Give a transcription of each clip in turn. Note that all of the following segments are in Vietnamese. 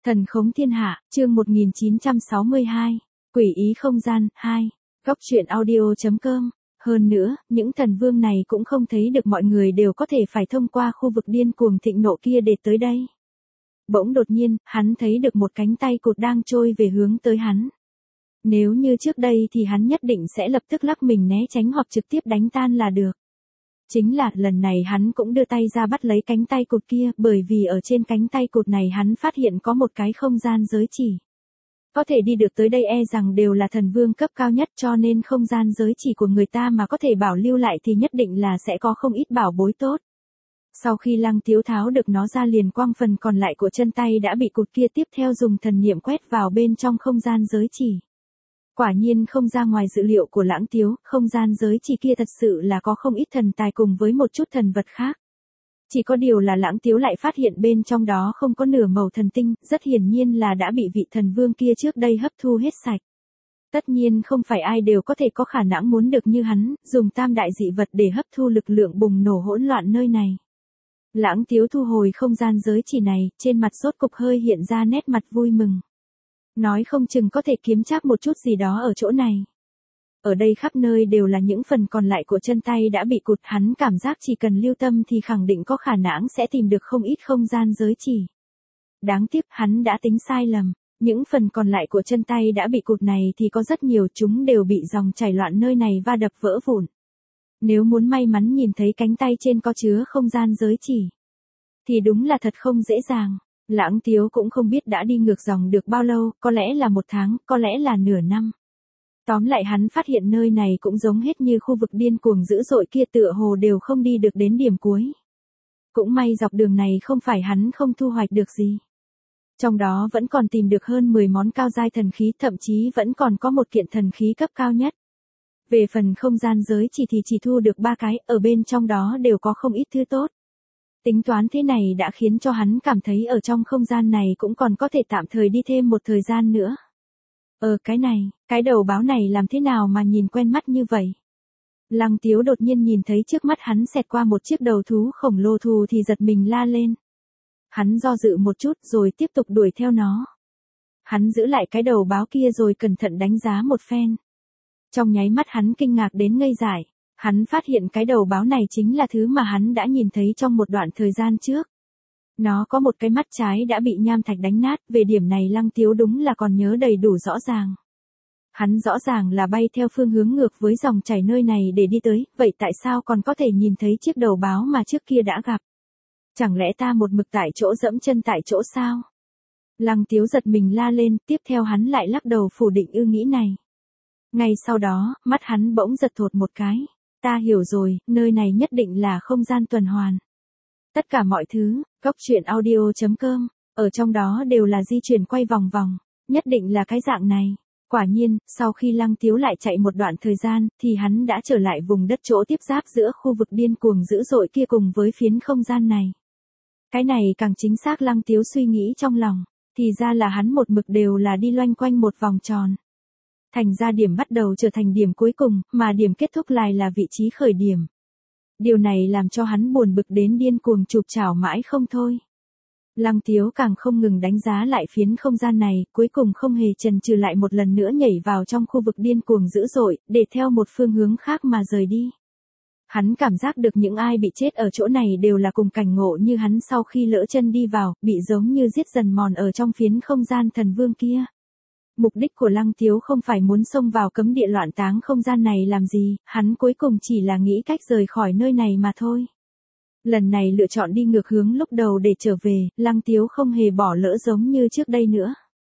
Thần khống thiên hạ, chương 1962, quỷ ý không gian, 2, góc truyện audio.com. Hơn nữa, những thần vương này cũng không thấy được mọi người đều có thể phải thông qua khu vực điên cuồng thịnh nộ kia để tới đây. Bỗng đột nhiên, hắn thấy được một cánh tay cụt đang trôi về hướng tới hắn. Nếu như trước đây thì hắn nhất định sẽ lập tức lắc mình né tránh hoặc trực tiếp đánh tan là được. Chính là lần này hắn cũng đưa tay ra bắt lấy cánh tay cụt kia, bởi vì ở trên cánh tay cụt này hắn phát hiện có một cái không gian giới chỉ. Có thể đi được tới đây rằng đều là thần vương cấp cao nhất, cho nên không gian giới chỉ của người ta mà có thể bảo lưu lại thì nhất định là sẽ có không ít bảo bối tốt. Sau khi Lăng Tiếu tháo được nó ra liền quăng phần còn lại của chân tay đã bị cụt kia tiếp theo dùng thần niệm quét vào bên trong không gian giới chỉ. Quả nhiên không ra ngoài dự liệu của Lãng Tiếu, không gian giới chỉ kia thật sự là có không ít thần tài cùng với một chút thần vật khác. Chỉ có điều là Lãng Tiếu lại phát hiện bên trong đó không có nửa mẩu thần tinh, rất hiển nhiên là đã bị vị thần vương kia trước đây hấp thu hết sạch. Tất nhiên không phải ai đều có thể có khả năng muốn được như hắn, dùng tam đại dị vật để hấp thu lực lượng bùng nổ hỗn loạn nơi này. Lãng Tiếu thu hồi không gian giới chỉ này, trên mặt sốt cục hơi hiện ra nét mặt vui mừng. Nói không chừng có thể kiếm trác một chút gì đó ở chỗ này. Ở đây khắp nơi đều là những phần còn lại của chân tay đã bị cụt, hắn cảm giác chỉ cần lưu tâm thì khẳng định có khả năng sẽ tìm được không ít không gian giới chỉ. Đáng tiếc hắn đã tính sai lầm, những phần còn lại của chân tay đã bị cụt này thì có rất nhiều, chúng đều bị dòng chảy loạn nơi này va đập vỡ vụn. Nếu muốn may mắn nhìn thấy cánh tay trên có chứa không gian giới chỉ, thì đúng là thật không dễ dàng. Lãng Tiếu cũng không biết đã đi ngược dòng được bao lâu, có lẽ là 1 tháng, có lẽ là nửa năm. Tóm lại hắn phát hiện nơi này cũng giống hết như khu vực điên cuồng dữ dội kia, tựa hồ đều không đi được đến điểm cuối. Cũng may dọc đường này không phải hắn không thu hoạch được gì. Trong đó vẫn còn tìm được hơn 10 món cao giai thần khí, thậm chí vẫn còn có một kiện thần khí cấp cao nhất. Về phần không gian giới chỉ thu được 3 cái, ở bên trong đó đều có không ít thứ tốt. Tính toán thế này đã khiến cho hắn cảm thấy ở trong không gian này cũng còn có thể tạm thời đi thêm một thời gian nữa. Cái đầu báo này làm thế nào mà nhìn quen mắt như vậy? Lăng Tiếu đột nhiên nhìn thấy trước mắt hắn xẹt qua một chiếc đầu thú khổng lồ thù thì giật mình la lên. Hắn do dự một chút rồi tiếp tục đuổi theo nó. Hắn giữ lại cái đầu báo kia rồi cẩn thận đánh giá một phen. Trong nháy mắt hắn kinh ngạc đến ngây dại. Hắn phát hiện cái đầu báo này chính là thứ mà hắn đã nhìn thấy trong một đoạn thời gian trước. Nó có một cái mắt trái đã bị nham thạch đánh nát, về điểm này Lăng Tiếu đúng là còn nhớ đầy đủ rõ ràng. Hắn rõ ràng là bay theo phương hướng ngược với dòng chảy nơi này để đi tới, vậy tại sao còn có thể nhìn thấy chiếc đầu báo mà trước kia đã gặp? Chẳng lẽ ta một mực tại chỗ dẫm chân tại chỗ sao? Lăng Tiếu giật mình la lên, tiếp theo hắn lại lắc đầu phủ định ý nghĩ này. Ngay sau đó, mắt hắn bỗng giật thột một cái. Ta hiểu rồi, nơi này nhất định là không gian tuần hoàn. Tất cả mọi thứ, góc truyện audio.com, ở trong đó đều là di chuyển quay vòng vòng, nhất định là cái dạng này. Quả nhiên, sau khi Lăng Tiếu lại chạy một đoạn thời gian, thì hắn đã trở lại vùng đất chỗ tiếp giáp giữa khu vực điên cuồng dữ dội kia cùng với phiến không gian này. Cái này càng chính xác, Lăng Tiếu suy nghĩ trong lòng, thì ra là hắn một mực đều là đi loanh quanh một vòng tròn. Thành ra điểm bắt đầu trở thành điểm cuối cùng, mà điểm kết thúc lại là vị trí khởi điểm. Điều này làm cho hắn buồn bực đến điên cuồng chụp chảo mãi không thôi. Lăng Tiếu càng không ngừng đánh giá lại phiến không gian này, cuối cùng không hề chần chừ lại một lần nữa nhảy vào trong khu vực điên cuồng dữ dội, để theo một phương hướng khác mà rời đi. Hắn cảm giác được những ai bị chết ở chỗ này đều là cùng cảnh ngộ như hắn sau khi lỡ chân đi vào, bị giống như giết dần mòn ở trong phiến không gian thần vương kia. Mục đích của Lăng Tiếu không phải muốn xông vào cấm địa loạn táng không gian này làm gì, hắn cuối cùng chỉ là nghĩ cách rời khỏi nơi này mà thôi. Lần này lựa chọn đi ngược hướng lúc đầu để trở về, Lăng Tiếu không hề bỏ lỡ giống như trước đây nữa.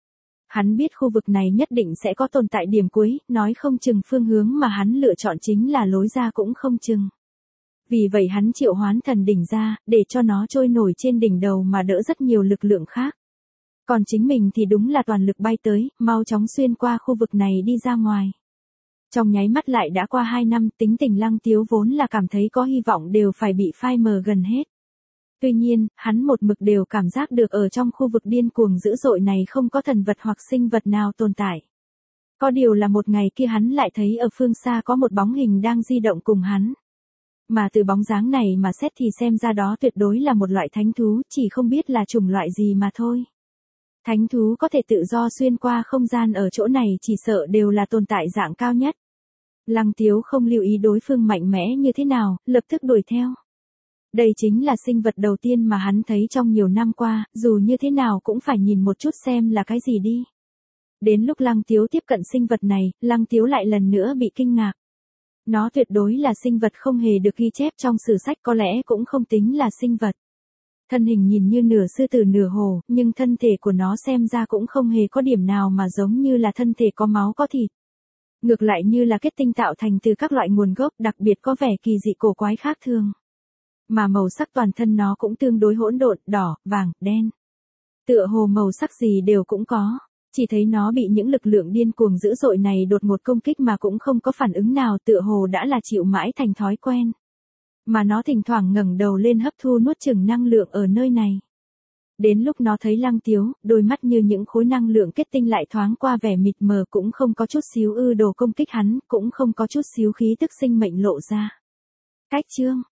Hắn biết khu vực này nhất định sẽ có tồn tại điểm cuối, nói không chừng phương hướng mà hắn lựa chọn chính là lối ra cũng không chừng. Vì vậy hắn triệu hoán thần đỉnh ra, để cho nó trôi nổi trên đỉnh đầu mà đỡ rất nhiều lực lượng khác. Còn chính mình thì đúng là toàn lực bay tới, mau chóng xuyên qua khu vực này đi ra ngoài. Trong nháy mắt lại đã qua 2 năm, tính tình Lăng Tiếu vốn là cảm thấy có hy vọng đều phải bị phai mờ gần hết. Tuy nhiên, hắn một mực đều cảm giác được ở trong khu vực điên cuồng dữ dội này không có thần vật hoặc sinh vật nào tồn tại. Có điều là một ngày kia hắn lại thấy ở phương xa có một bóng hình đang di động cùng hắn. Mà từ bóng dáng này mà xét thì xem ra đó tuyệt đối là một loại thánh thú, chỉ không biết là chủng loại gì mà thôi. Thánh thú có thể tự do xuyên qua không gian ở chỗ này chỉ sợ đều là tồn tại dạng cao nhất. Lăng Tiếu không lưu ý đối phương mạnh mẽ như thế nào, lập tức đuổi theo. Đây chính là sinh vật đầu tiên mà hắn thấy trong nhiều năm qua, dù như thế nào cũng phải nhìn một chút xem là cái gì đi. Đến lúc Lăng Tiếu tiếp cận sinh vật này, Lăng Tiếu lại lần nữa bị kinh ngạc. Nó tuyệt đối là sinh vật không hề được ghi chép trong sử sách, có lẽ cũng không tính là sinh vật. Thân hình nhìn như nửa sư tử nửa hổ, nhưng thân thể của nó xem ra cũng không hề có điểm nào mà giống như là thân thể có máu có thịt. Ngược lại như là kết tinh tạo thành từ các loại nguồn gốc đặc biệt có vẻ kỳ dị cổ quái khác thường. Mà màu sắc toàn thân nó cũng tương đối hỗn độn, đỏ, vàng, đen. Tựa hồ màu sắc gì đều cũng có. Chỉ thấy nó bị những lực lượng điên cuồng dữ dội này đột ngột công kích mà cũng không có phản ứng nào, tựa hồ đã là chịu mãi thành thói quen. Mà nó thỉnh thoảng ngẩng đầu lên hấp thu nuốt chửng năng lượng ở nơi này. Đến lúc nó thấy Lăng Tiếu, đôi mắt như những khối năng lượng kết tinh lại thoáng qua vẻ mịt mờ, cũng không có chút xíu ư đồ công kích hắn, cũng không có chút xíu khí tức sinh mệnh lộ ra. Cách chương